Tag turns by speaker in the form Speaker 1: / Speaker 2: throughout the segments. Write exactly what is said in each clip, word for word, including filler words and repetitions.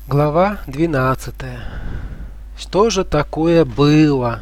Speaker 1: Глава двенадцатая. Что же такое было?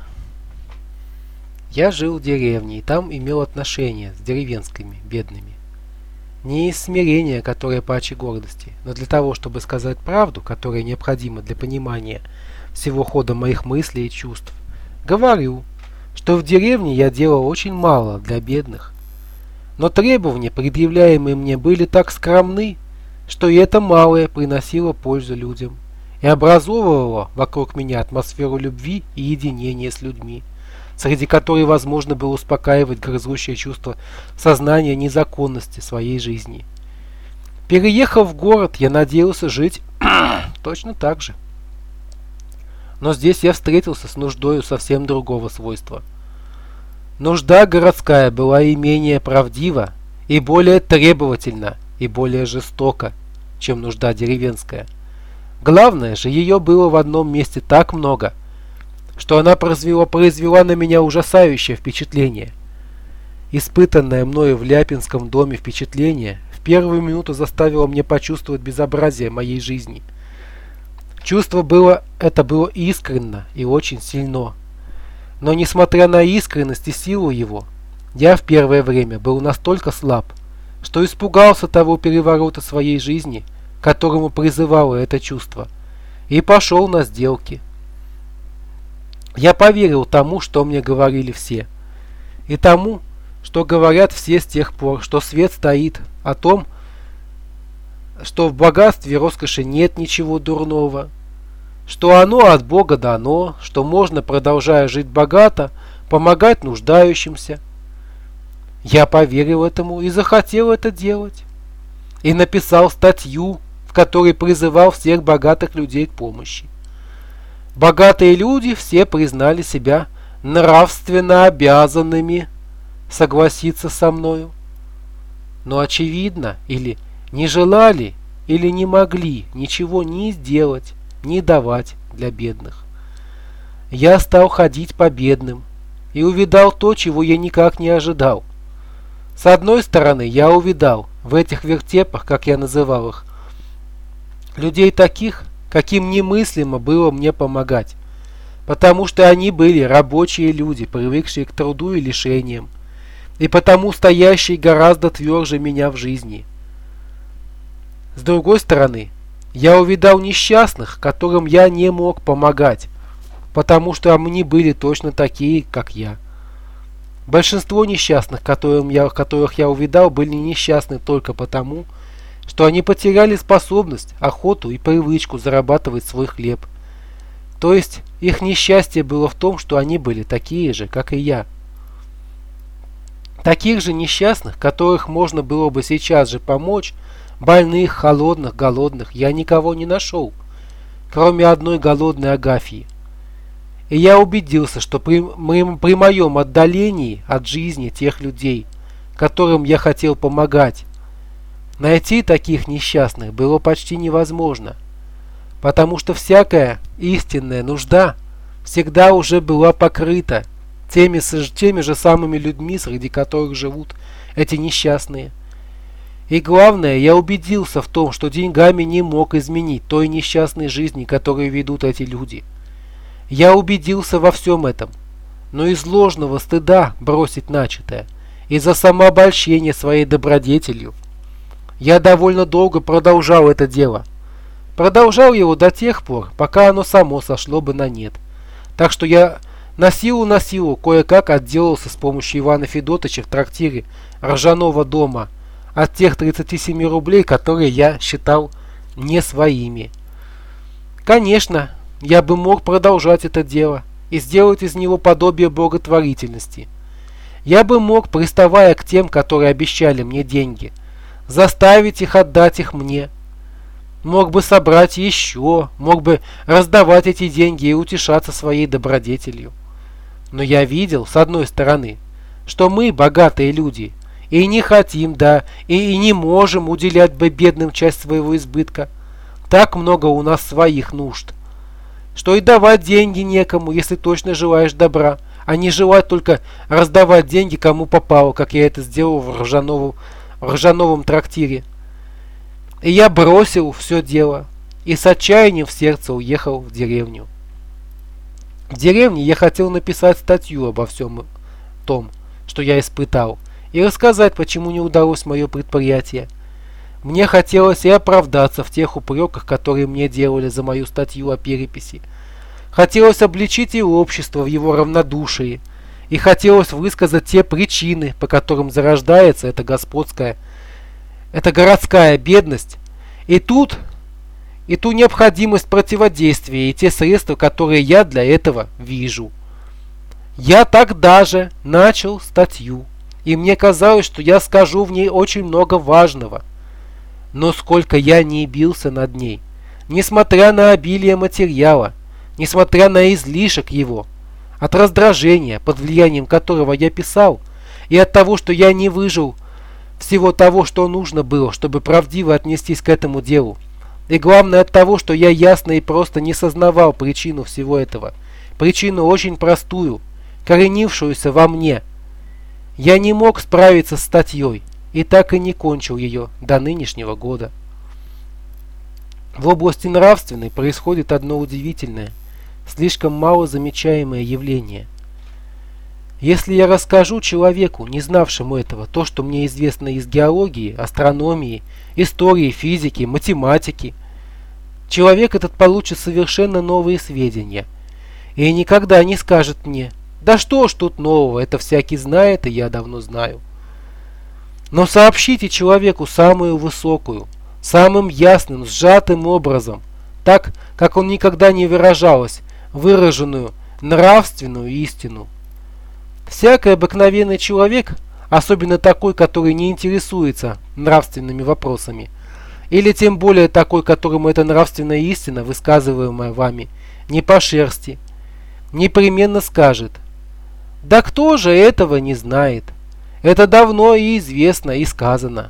Speaker 1: Я жил в деревне и там имел отношения с деревенскими бедными. Не из смирения, которое паче гордости, но для того, чтобы сказать правду, которая необходима для понимания всего хода моих мыслей и чувств. Говорю, что в деревне я делал очень мало для бедных. Но требования, предъявляемые мне, были так скромны, что и это малое приносило пользу людям и образовывало вокруг меня атмосферу любви и единения с людьми, среди которой возможно было успокаивать грызущее чувство сознания незаконности своей жизни. Переехав в город, я надеялся жить точно так же. Но здесь я встретился с нуждою совсем другого свойства. Нужда городская была и менее правдива, и более требовательна, и более жестока, чем нужда деревенская. Главное же, ее было в одном месте так много, что она произвела, произвела на меня ужасающее впечатление. Испытанное мною в Ляпинском доме впечатление в первую минуту заставило мне почувствовать безобразие моей жизни. Чувство было, это было искренно и очень сильно. Но несмотря на искренность и силу его, я в первое время был настолько слаб, что испугался того переворота своей жизни, к которому призывало это чувство, и пошел на сделки. Я поверил тому, что мне говорили все, и тому, что говорят все с тех пор, что свет стоит, о том, что в богатстве и роскоши нет ничего дурного, что оно от Бога дано, что можно, продолжая жить богато, помогать нуждающимся. Я поверил этому и захотел это делать. И написал статью, в которой призывал всех богатых людей к помощи. Богатые люди все признали себя нравственно обязанными согласиться со мною. Но очевидно, или не желали, или не могли ничего ни сделать, ни давать для бедных. Я стал ходить по бедным и увидал то, чего я никак не ожидал. С одной стороны, я увидал в этих вертепах, как я называл их, людей таких, каким немыслимо было мне помогать, потому что они были рабочие люди, привыкшие к труду и лишениям, и потому стоящие гораздо тверже меня в жизни. С другой стороны, я увидал несчастных, которым я не мог помогать, потому что они были точно такие, как я. Большинство несчастных, которым я, которых я увидал, были несчастны только потому, что они потеряли способность, охоту и привычку зарабатывать свой хлеб. То есть их несчастье было в том, что они были такие же, как и я. Таких же несчастных, которых можно было бы сейчас же помочь, больных, холодных, голодных, я никого не нашел, кроме одной голодной Агафьи. И я убедился, что при, моем, при моем отдалении от жизни тех людей, которым я хотел помогать, найти таких несчастных было почти невозможно, потому что всякая истинная нужда всегда уже была покрыта теми, теми же самыми людьми, среди которых живут эти несчастные. И главное, я убедился в том, что деньгами не мог изменить той несчастной жизни, которую ведут эти люди. Я убедился во всем этом, но из ложного стыда бросить начатое, из-за самообольщения своей добродетелью, я довольно долго продолжал это дело. Продолжал его до тех пор, пока оно само сошло бы на нет. Так что я на силу на силу кое-как отделался с помощью Ивана Федотыча в трактире Ржаного дома от тех тридцати семи рублей, которые я считал не своими. Конечно, я бы мог продолжать это дело и сделать из него подобие благотворительности. Я бы мог, приставая к тем, которые обещали мне деньги, заставить их отдать их мне. Мог бы собрать еще, мог бы раздавать эти деньги и утешаться своей добродетелью. Но я видел, с одной стороны, что мы, богатые люди, и не хотим, да, и, и не можем уделять бы бедным часть своего избытка. Так много у нас своих нужд, что и давать деньги некому, если точно желаешь добра, а не желать только раздавать деньги кому попало, как я это сделал в Ржановом, в Ржановом трактире. И я бросил все дело и с отчаянием в сердце уехал в деревню. В деревне я хотел написать статью обо всем том, что я испытал, и рассказать, почему не удалось мое предприятие. Мне хотелось и оправдаться в тех упреках, которые мне делали за мою статью о переписи. Хотелось обличить и общество в его равнодушии, и хотелось высказать те причины, по которым зарождается эта господская, эта городская бедность, и тут, и ту необходимость противодействия, и те средства, которые я для этого вижу. Я тогда же начал статью, и мне казалось, что я скажу в ней очень много важного. Но сколько я не бился над ней, несмотря на обилие материала, несмотря на излишек его, от раздражения, под влиянием которого я писал, и от того, что я не выжил всего того, что нужно было, чтобы правдиво отнестись к этому делу, и главное от того, что я ясно и просто не сознавал причину всего этого, причину очень простую, коренившуюся во мне. Я не мог справиться с статьей, и так и не кончил ее до нынешнего года. В области нравственной происходит одно удивительное, слишком мало замечаемое явление. Если я расскажу человеку, не знавшему этого, то, что мне известно из геологии, астрономии, истории, физики, математики, человек этот получит совершенно новые сведения и никогда не скажет мне: «Да что ж тут нового, это всякий знает, и я давно знаю». Но сообщите человеку самую высокую, самым ясным, сжатым образом, так, как он никогда не выражалось, выраженную нравственную истину. Всякий обыкновенный человек, особенно такой, который не интересуется нравственными вопросами, или тем более такой, которому эта нравственная истина, высказываемая вами, не по шерсти, непременно скажет: «Да кто же этого не знает? Это давно и известно, и сказано».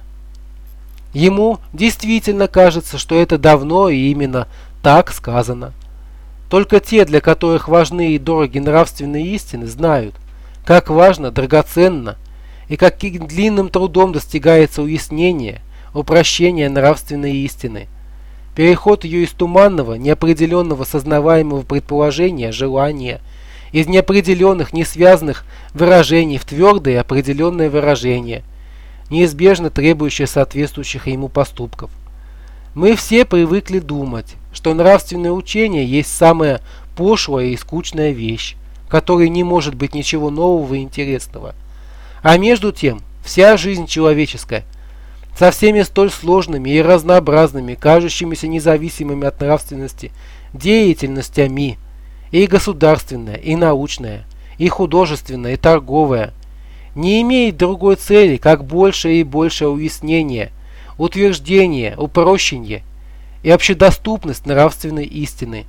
Speaker 1: Ему действительно кажется, что это давно и именно так сказано. Только те, для которых важны и дороги нравственные истины, знают, как важно, драгоценно и каким длинным трудом достигается уяснение, упрощение нравственной истины. Переход ее из туманного, неопределенного сознаваемого предположения, желания, из неопределенных, несвязанных выражений в твердое определенное выражение, неизбежно требующее соответствующих ему поступков. Мы все привыкли думать, что нравственное учение есть самая пошлая и скучная вещь, в которой не может быть ничего нового и интересного. А между тем, вся жизнь человеческая, со всеми столь сложными и разнообразными, кажущимися независимыми от нравственности деятельностями, и государственная, и научная, и художественная, и торговая, не имеет другой цели, как большее и большее уяснение, утверждение, упрощение и общедоступность нравственной истины.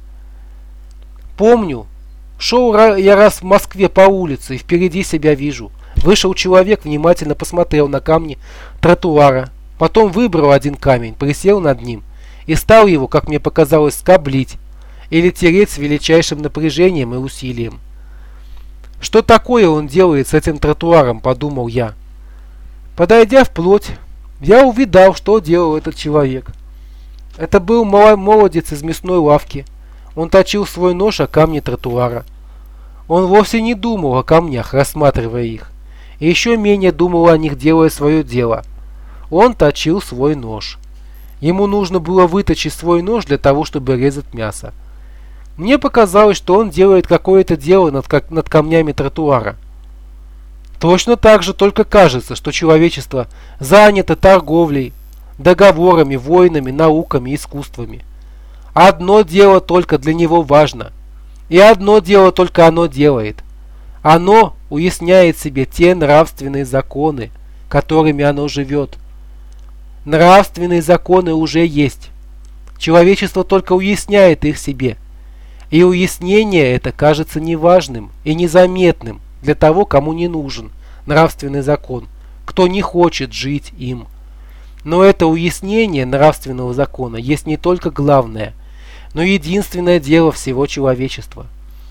Speaker 1: Помню, шел я раз в Москве по улице и впереди себя вижу. Вышел человек, внимательно посмотрел на камни тротуара, потом выбрал один камень, присел над ним и стал его, как мне показалось, скоблить или тереть с величайшим напряжением и усилием. Что такое он делает с этим тротуаром, подумал я. Подойдя вплоть, я увидал, что делал этот человек. Это был молодец из мясной лавки. Он точил свой нож о камни тротуара. Он вовсе не думал о камнях, рассматривая их, и еще менее думал о них, делая свое дело. Он точил свой нож. Ему нужно было выточить свой нож для того, чтобы резать мясо. Мне показалось, что он делает какое-то дело над, как, над камнями тротуара. Точно так же только кажется, что человечество занято торговлей, договорами, войнами, науками, искусствами. Одно дело только для него важно, и одно дело только оно делает. Оно уясняет себе те нравственные законы, которыми оно живет. Нравственные законы уже есть. Человечество только уясняет их себе. И уяснение это кажется неважным и незаметным для того, кому не нужен нравственный закон, кто не хочет жить им. Но это уяснение нравственного закона есть не только главное, но единственное дело всего человечества.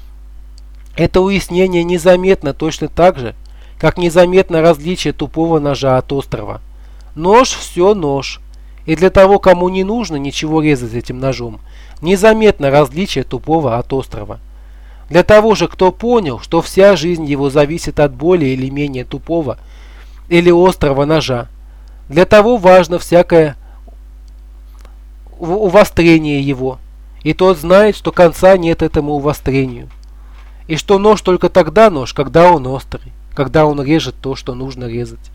Speaker 1: Это уяснение незаметно точно так же, как незаметно различие тупого ножа от острого. Нож все нож, И для того, кому не нужно ничего резать этим ножом, незаметно различие тупого от острого. Для того же, кто понял, что вся жизнь его зависит от более или менее тупого или острого ножа, для того важно всякое увострение его, и тот знает, что конца нет этому увострению, и что нож только тогда нож, когда он острый, когда он режет то, что нужно резать.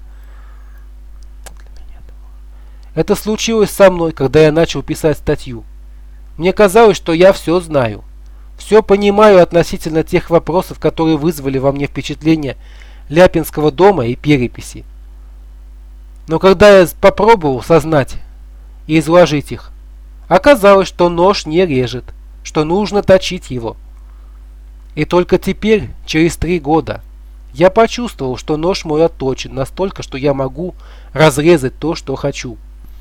Speaker 1: Это случилось со мной, когда я начал писать статью. Мне казалось, что я все знаю. Все понимаю относительно тех вопросов, которые вызвали во мне впечатление Ляпинского дома и переписи. Но когда я попробовал сознать и изложить их, оказалось, что нож не режет, что нужно точить его. И только теперь, через три года, я почувствовал, что нож мой отточен настолько, что я могу разрезать то, что хочу.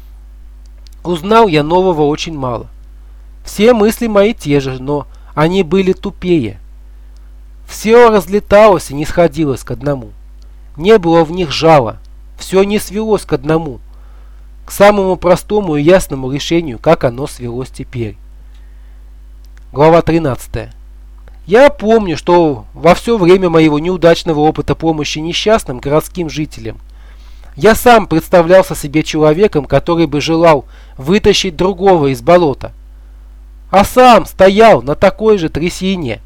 Speaker 1: Узнал я нового очень мало. Все мысли мои те же, но они были тупее. Все разлеталось и не сходилось к одному. Не было в них жала. Все не свелось к одному. К самому простому и ясному решению, как оно свелось теперь. Глава тринадцатая. Я помню, что во все время моего неудачного опыта помощи несчастным городским жителям я сам представлялся себе человеком, который бы желал вытащить другого из болота, а сам стоял на такой же трясине.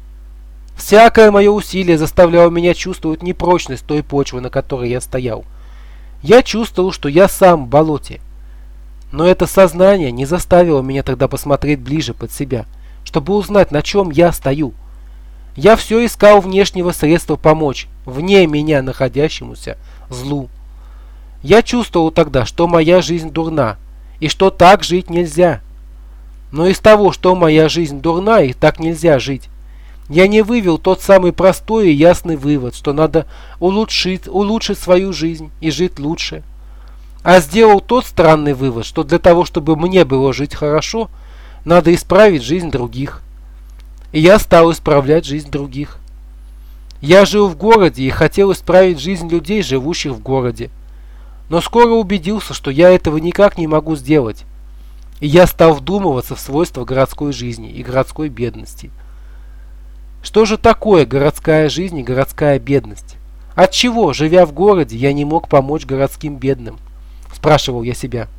Speaker 1: Всякое мое усилие заставляло меня чувствовать непрочность той почвы, на которой я стоял. Я чувствовал, что я сам в болоте. Но это сознание не заставило меня тогда посмотреть ближе под себя, чтобы узнать, на чем я стою. Я все искал внешнего средства помочь, вне меня находящемуся злу. Я чувствовал тогда, что моя жизнь дурна, и что так жить нельзя. Но из того, что моя жизнь дурна и так нельзя жить, я не вывел тот самый простой и ясный вывод, что надо улучшить, улучшить свою жизнь и жить лучше. А сделал тот странный вывод, что для того, чтобы мне было жить хорошо, надо исправить жизнь других. И я стал исправлять жизнь других. Я жил в городе и хотел исправить жизнь людей, живущих в городе. Но скоро убедился, что я этого никак не могу сделать. И я стал вдумываться в свойства городской жизни и городской бедности. Что же такое городская жизнь и городская бедность? Отчего, живя в городе, я не мог помочь городским бедным? Спрашивал я себя.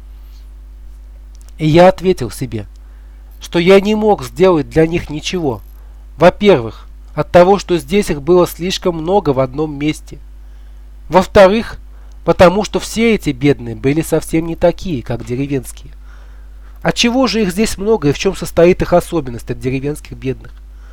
Speaker 1: И я ответил себе, что я не мог сделать для них ничего. Во-первых, от того, что здесь их было слишком много в одном месте. Во-вторых, потому что все эти бедные были совсем не такие, как деревенские. Отчего же их здесь много и в чем состоит их особенность от деревенских бедных?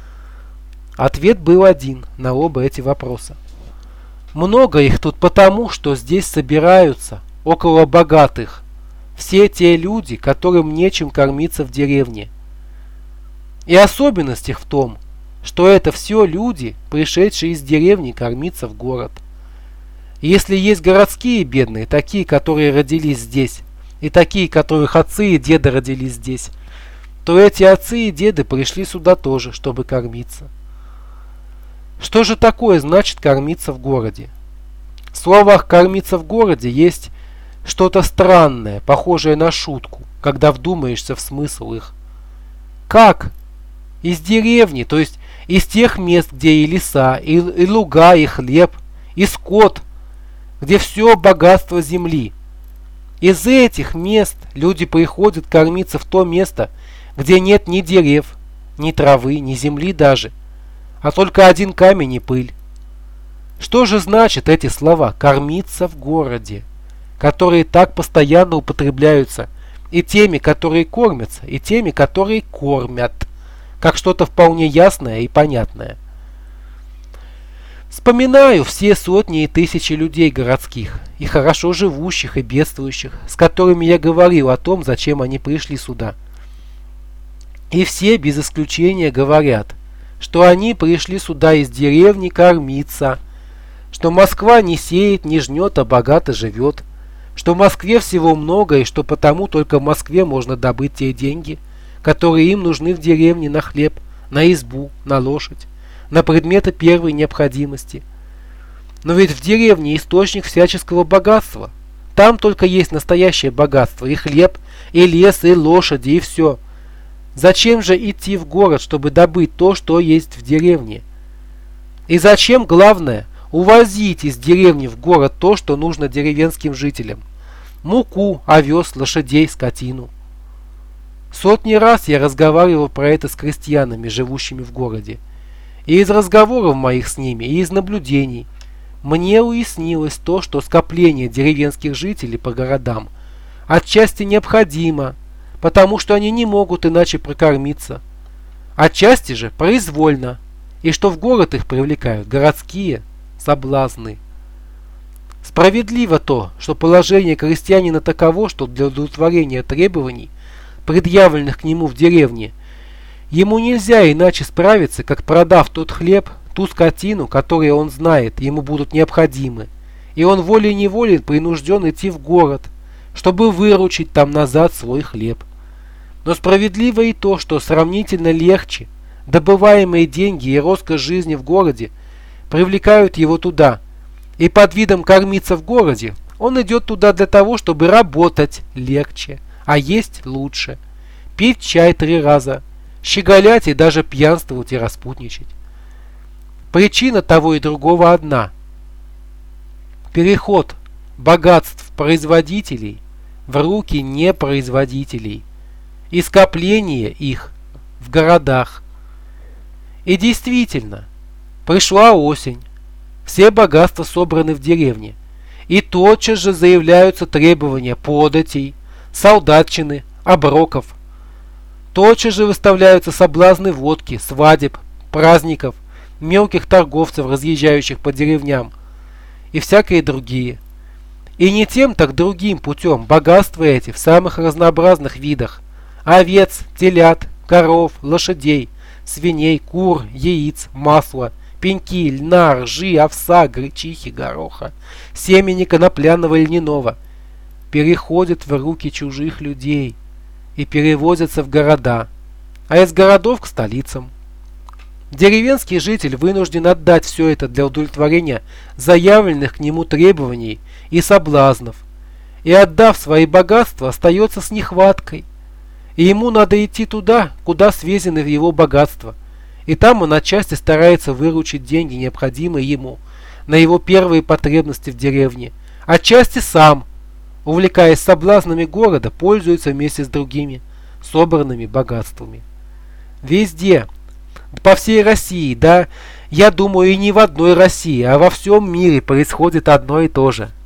Speaker 1: Ответ был один на оба эти вопроса. Много их тут потому, что здесь собираются около богатых все те люди, которым нечем кормиться в деревне. И особенность их в том, что это все люди, пришедшие из деревни кормиться в город. И если есть городские бедные, такие, которые родились здесь, и такие, которых отцы и деды родились здесь, то эти отцы и деды пришли сюда тоже, чтобы кормиться. Что же такое значит кормиться в городе? В словах «кормиться в городе» есть что-то странное, похожее на шутку, когда вдумаешься в смысл их. Как? Из деревни, то есть из тех мест, где и леса, и, и луга, и хлеб, и скот, где все богатство земли. Из этих мест люди приходят кормиться в то место, где нет ни дерев, ни травы, ни земли даже, а только один камень и пыль. Что же значит эти слова «кормиться в городе», которые так постоянно употребляются и теми, которые кормятся, и теми, которые кормят, как что-то вполне ясное и понятное? Вспоминаю все сотни и тысячи людей городских, и хорошо живущих, и бедствующих, с которыми я говорил о том, зачем они пришли сюда. И все без исключения говорят, что они пришли сюда из деревни кормиться, что Москва не сеет, не жнет, а богато живет, что в Москве всего много, и что потому только в Москве можно добыть те деньги, которые им нужны в деревне на хлеб, на избу, на лошадь, на предметы первой необходимости. Но ведь в деревне источник всяческого богатства. Там только есть настоящее богатство, и хлеб, и лес, и лошади, и все. Зачем же идти в город, чтобы добыть то, что есть в деревне? И зачем, главное, увозить из деревни в город то, что нужно деревенским жителям? Муку, овес, лошадей, скотину. Сотни раз я разговаривал про это с крестьянами, живущими в городе. И из разговоров моих с ними, и из наблюдений мне уяснилось то, что скопление деревенских жителей по городам отчасти необходимо, потому что они не могут иначе прокормиться, отчасти же произвольно, и что в город их привлекают городские соблазны. Справедливо то, что положение крестьянина таково, что для удовлетворения требований, предъявленных к нему в деревне, ему нельзя иначе справиться, как продав тот хлеб, ту скотину, которую он знает, ему будут необходимы, и он волей-неволей принужден идти в город, чтобы выручить там назад свой хлеб. Но справедливо и то, что сравнительно легче добываемые деньги и роскошь жизни в городе привлекают его туда, и под видом кормиться в городе он идет туда для того, чтобы работать легче, а есть лучше, пить чай три раза, щеголять и даже пьянствовать и распутничать. Причина того и другого одна. Переход богатств производителей в руки непроизводителей и скопление их в городах. И действительно, пришла осень, все богатства собраны в деревне, и тотчас же заявляются требования податей, солдатчины, оброков. Тотчас же выставляются соблазны водки, свадеб, праздников, мелких торговцев, разъезжающих по деревням, и всякие другие. И не тем, так другим путем богатства эти в самых разнообразных видах: овец, телят, коров, лошадей, свиней, кур, яиц, масла, пеньки, льна, ржи, овса, гречихи, гороха, семени конопляного и льняного переходят в руки чужих людей и перевозятся в города, а из городов к столицам. Деревенский житель вынужден отдать все это для удовлетворения заявленных к нему требований и соблазнов, и, отдав свои богатства, остается с нехваткой, и ему надо идти туда, куда свезены его богатства, и там он отчасти старается выручить деньги, необходимые ему на его первые потребности в деревне, отчасти сам, увлекаясь соблазнами города, пользуется вместе с другими собранными богатствами. Везде, по всей России, да, я думаю, и не в одной России, а во всем мире происходит одно и то же.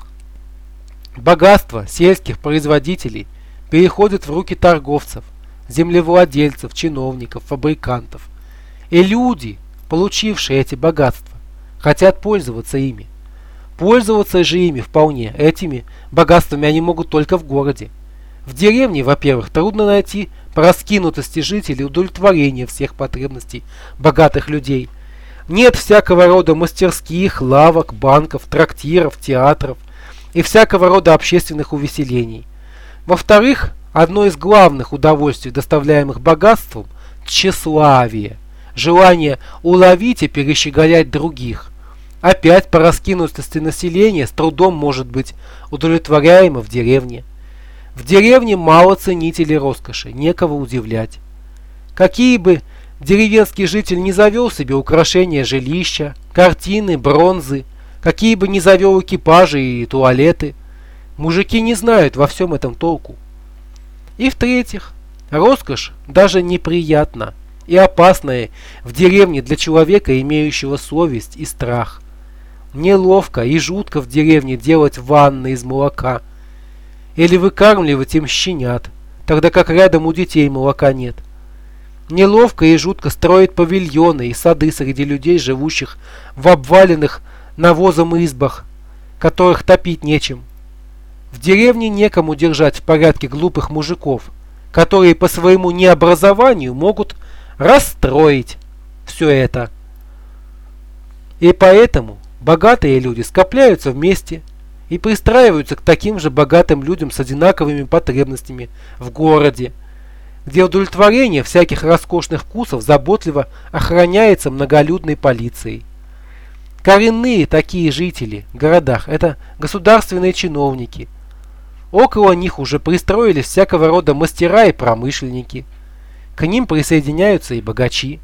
Speaker 1: Богатство сельских производителей переходит в руки торговцев, землевладельцев, чиновников, фабрикантов. И люди, получившие эти богатства, хотят пользоваться ими. Пользоваться же ими вполне, этими богатствами они могут только в городе. В деревне, во-первых, трудно найти по раскинутости жителей удовлетворение всех потребностей богатых людей. Нет всякого рода мастерских, лавок, банков, трактиров, театров и всякого рода общественных увеселений. Во-вторых, одно из главных удовольствий, доставляемых богатством – тщеславие, желание уловить и перещеголять других. Опять по раскинутости населения с трудом может быть удовлетворяемо в деревне. В деревне мало ценителей роскоши, некого удивлять. Какие бы деревенский житель не завел себе украшения жилища, картины, бронзы, какие бы не завел экипажи и туалеты, мужики не знают во всем этом толку. И в-третьих, роскошь даже неприятна и опасная в деревне для человека, имеющего совесть и страх. Неловко и жутко в деревне делать ванны из молока или выкармливать им щенят, тогда как рядом у детей молока нет. Неловко и жутко строить павильоны и сады среди людей, живущих в обваленных навозом избах, которых топить нечем. В деревне некому держать в порядке глупых мужиков, которые по своему необразованию могут расстроить все это. И поэтому богатые люди скопляются вместе и пристраиваются к таким же богатым людям с одинаковыми потребностями в городе, где удовлетворение всяких роскошных вкусов заботливо охраняется многолюдной полицией. Коренные такие жители в городах – это государственные чиновники, Около них уже пристроились всякого рода мастера и промышленники. К ним присоединяются и богачи.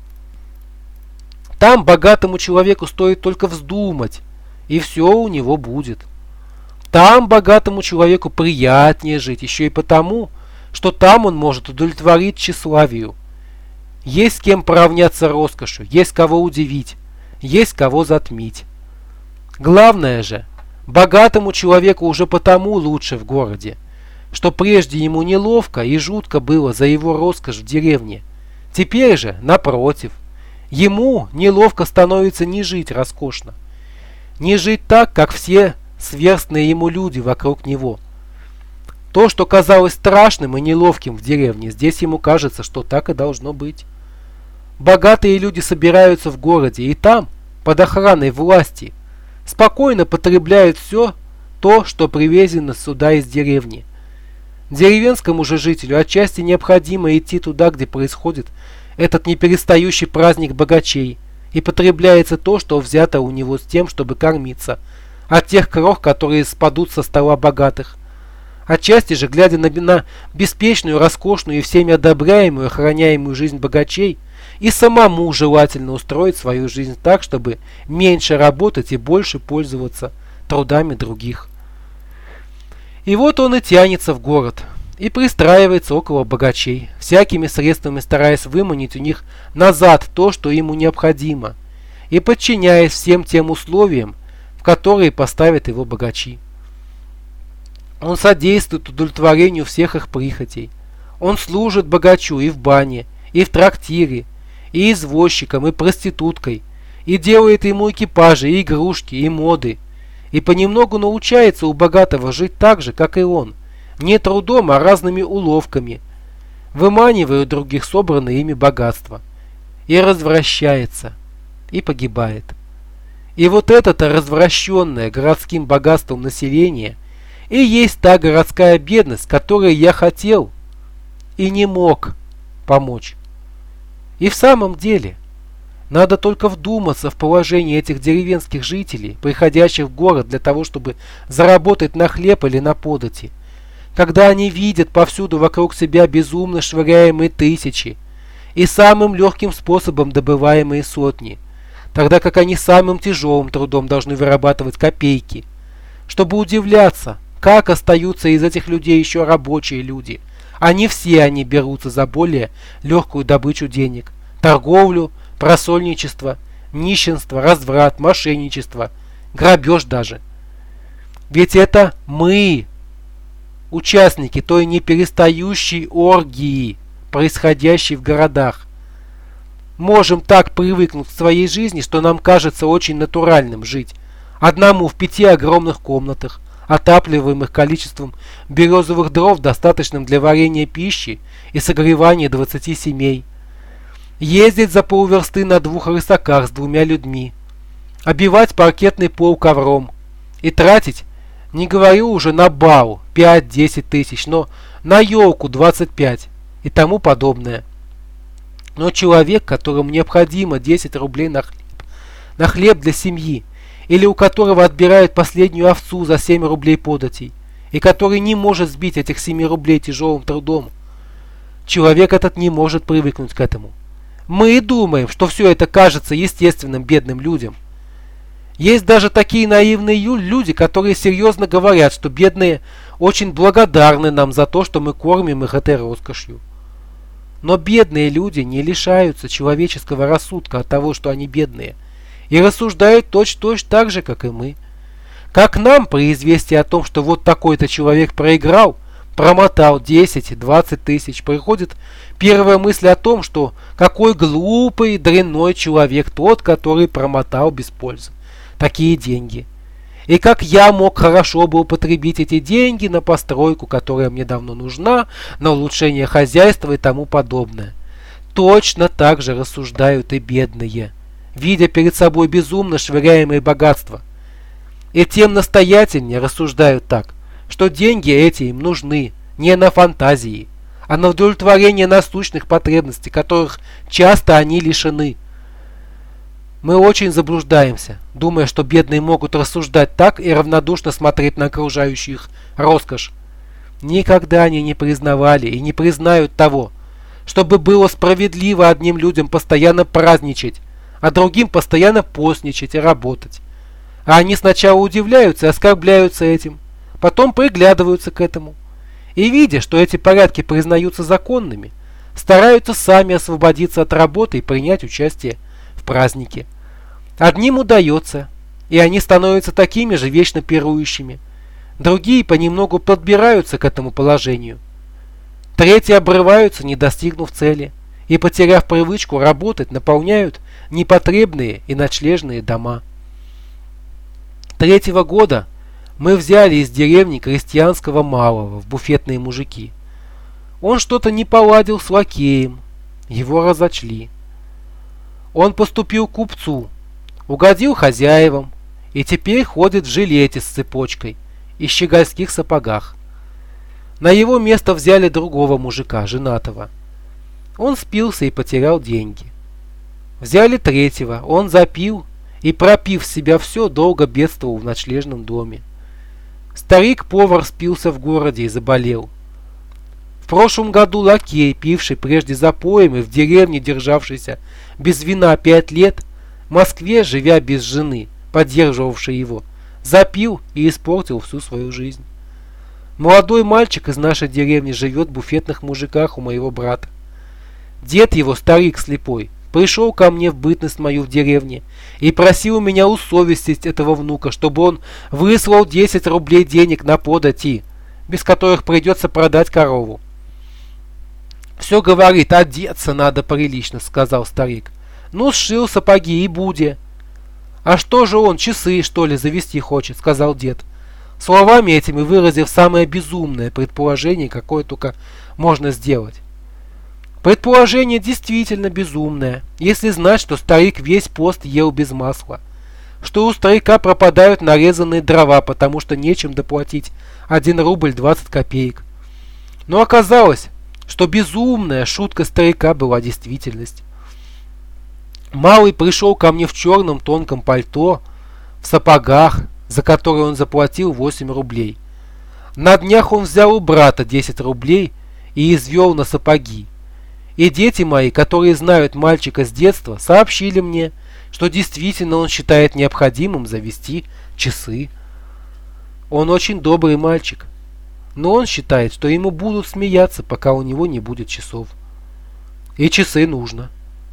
Speaker 1: Там богатому человеку стоит только вздумать, и все у него будет. Там богатому человеку приятнее жить, еще и потому, что там он может удовлетворить тщеславию. Есть с кем поравняться роскошью, есть кого удивить, есть кого затмить. Главное же, богатому человеку уже потому лучше в городе, что прежде ему неловко и жутко было за его роскошь в деревне. Теперь же, напротив, ему неловко становится не жить роскошно, не жить так, как все сверстные ему люди вокруг него. То, что казалось страшным и неловким в деревне, здесь ему кажется, что так и должно быть. Богатые люди собираются в городе и там, под охраной власти, спокойно потребляют все то, что привезено сюда из деревни. Деревенскому же жителю отчасти необходимо идти туда, где происходит этот неперестающий праздник богачей, и потребляется то, что взято у него с тем, чтобы кормиться, от тех крох, которые спадут со стола богатых. Отчасти же, глядя на, на беспечную, роскошную и всеми одобряемую, охраняемую жизнь богачей, и самому желательно устроить свою жизнь так, чтобы меньше работать и больше пользоваться трудами других. И вот он и тянется в город, и пристраивается около богачей, всякими средствами стараясь выманить у них назад то, что ему необходимо, и подчиняясь всем тем условиям, в которые поставят его богачи. Он содействует удовлетворению всех их прихотей. Он служит богачу и в бане, и в трактире, и извозчиком, и проституткой, и делает ему экипажи, и игрушки, и моды, и понемногу научается у богатого жить так же, как и он, не трудом, а разными уловками, выманивая у других собранное ими богатство, и развращается, и погибает. И вот это-то развращенное городским богатством население и есть та городская бедность, которой я хотел и не мог помочь. И в самом деле, надо только вдуматься в положение этих деревенских жителей, приходящих в город для того, чтобы заработать на хлеб или на подати, когда они видят повсюду вокруг себя безумно швыряемые тысячи и самым легким способом добываемые сотни, тогда как они самым тяжелым трудом должны вырабатывать копейки, чтобы удивляться, как остаются из этих людей еще рабочие люди, а не все они берутся за более легкую добычу денег, торговлю, просольничество, нищенство, разврат, мошенничество, грабеж даже. Ведь это мы, участники той неперестающей оргии, происходящей в городах, можем так привыкнуть к своей жизни, что нам кажется очень натуральным жить одному в пяти огромных комнатах, отапливаемых количеством березовых дров, достаточным для варения пищи и согревания двадцати семей, ездить за полверсты на двух рысаках с двумя людьми, обивать паркетный пол ковром и тратить, не говорю уже на бал пять-десять тысяч, но на елку двадцать пять и тому подобное. Но человек, которому необходимо десять рублей на хлеб, на хлеб для семьи, или у которого отбирают последнюю овцу за семь рублей податей, и который не может сбить этих семи рублей тяжелым трудом, человек этот не может привыкнуть к этому. Мы и думаем, что все это кажется естественным бедным людям. Есть даже такие наивные люди, которые серьезно говорят, что бедные очень благодарны нам за то, что мы кормим их этой роскошью. Но бедные люди не лишаются человеческого рассудка от того, что они бедные, и рассуждают точь-в-точь так же, как и мы. Как нам при известии о том, что вот такой-то человек проиграл, промотал десять-двадцать тысяч, приходит первая мысль о том, что какой глупый, дрянной человек тот, который промотал без пользы такие деньги. И как я мог хорошо бы употребить эти деньги на постройку, которая мне давно нужна, на улучшение хозяйства и тому подобное. Точно так же рассуждают и бедные, видя перед собой безумно швыряемые богатства. И тем настоятельнее рассуждают так, что деньги эти им нужны не на фантазии, а на удовлетворение насущных потребностей, которых часто они лишены. Мы очень заблуждаемся, думая, что бедные могут рассуждать так и равнодушно смотреть на окружающую их роскошь. Никогда они не признавали и не признают того, чтобы было справедливо одним людям постоянно праздничать, а другим постоянно постничать и работать. А они сначала удивляются и оскорбляются этим, потом приглядываются к этому. И видя, что эти порядки признаются законными, стараются сами освободиться от работы и принять участие в празднике. Одним удается, и они становятся такими же вечно пирующими. Другие понемногу подбираются к этому положению. Третьи обрываются, не достигнув цели, и, потеряв привычку работать, наполняют непотребные и ночлежные дома. Третьего года мы взяли из деревни крестьянского малого в буфетные мужики. Он что-то не поладил с лакеем, его разочли. Он поступил к купцу, угодил хозяевам и теперь ходит в жилете с цепочкой и щегольских сапогах. На его место взяли другого мужика, женатого. Он спился и потерял деньги. Взяли третьего, он запил и, пропив в себя все, долго бедствовал в ночлежном доме. Старик-повар спился в городе и заболел. В прошлом году лакей, пивший прежде запоем и в деревне державшийся без вина пять лет, в Москве, живя без жены, поддерживавшей его, запил и испортил всю свою жизнь. Молодой мальчик из нашей деревни живет в буфетных мужиках у моего брата. Дед его, старик слепой, пришел ко мне в бытность мою в деревне и просил меня усовестить этого внука, чтобы он выслал десять рублей денег на подати, без которых придется продать корову. «Все, говорит, одеться надо прилично», — сказал старик. «Ну, сшил сапоги и буде». «А что же он, часы, что ли, завести хочет?» — сказал дед. Словами этими выразив самое безумное предположение, какое только можно сделать. Предположение действительно безумное, если знать, что старик весь пост ел без масла, что у старика пропадают нарезанные дрова, потому что нечем доплатить один рубль двадцать копеек. Но оказалось, что безумная шутка старика была действительность. Малый пришел ко мне в черном тонком пальто, в сапогах, за которые он заплатил восемь рублей. На днях он взял у брата десять рублей и извел на сапоги. И дети мои, которые знают мальчика с детства, сообщили мне, что действительно он считает необходимым завести часы. Он очень добрый мальчик, но он считает, что ему будут смеяться, пока у него не будет часов. И часы нужно.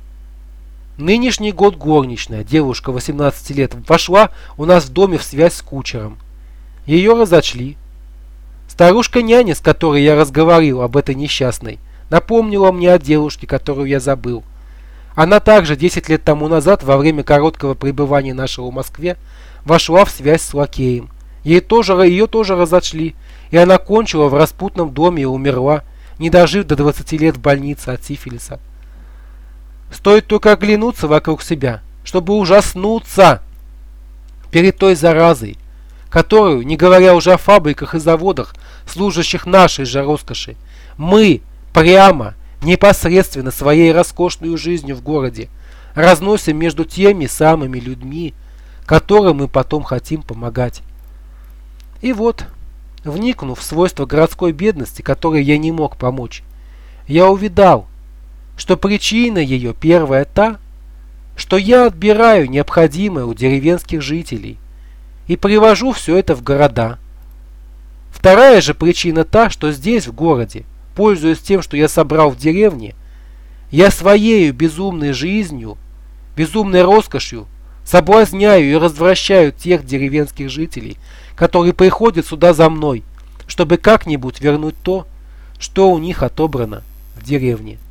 Speaker 1: Нынешний год горничная, девушка восемнадцати лет, вошла у нас в доме в связь с кучером. Ее разочли. Старушка-няня, с которой я разговаривал об этой несчастной, напомнила мне о девушке, которую я забыл. Она также десять лет тому назад, во время короткого пребывания нашего в Москве, вошла в связь с лакеем. Ей тоже, ее тоже разочли, и она кончила в распутном доме и умерла, не дожив до двадцати лет в больнице от сифилиса. Стоит только оглянуться вокруг себя, чтобы ужаснуться перед той заразой, которую, не говоря уже о фабриках и заводах, служащих нашей же роскоши, мы прямо, непосредственно своей роскошной жизнью в городе разносим между теми самыми людьми, которым мы потом хотим помогать. И вот, вникнув в свойства городской бедности, которой я не мог помочь, я увидал, что причина ее первая та, что я отбираю необходимое у деревенских жителей и привожу все это в города. Вторая же причина та, что здесь, в городе, пользуясь тем, что я собрал в деревне, я своею безумной жизнью, безумной роскошью соблазняю и развращаю тех деревенских жителей, которые приходят сюда за мной, чтобы как-нибудь вернуть то, что у них отобрано в деревне.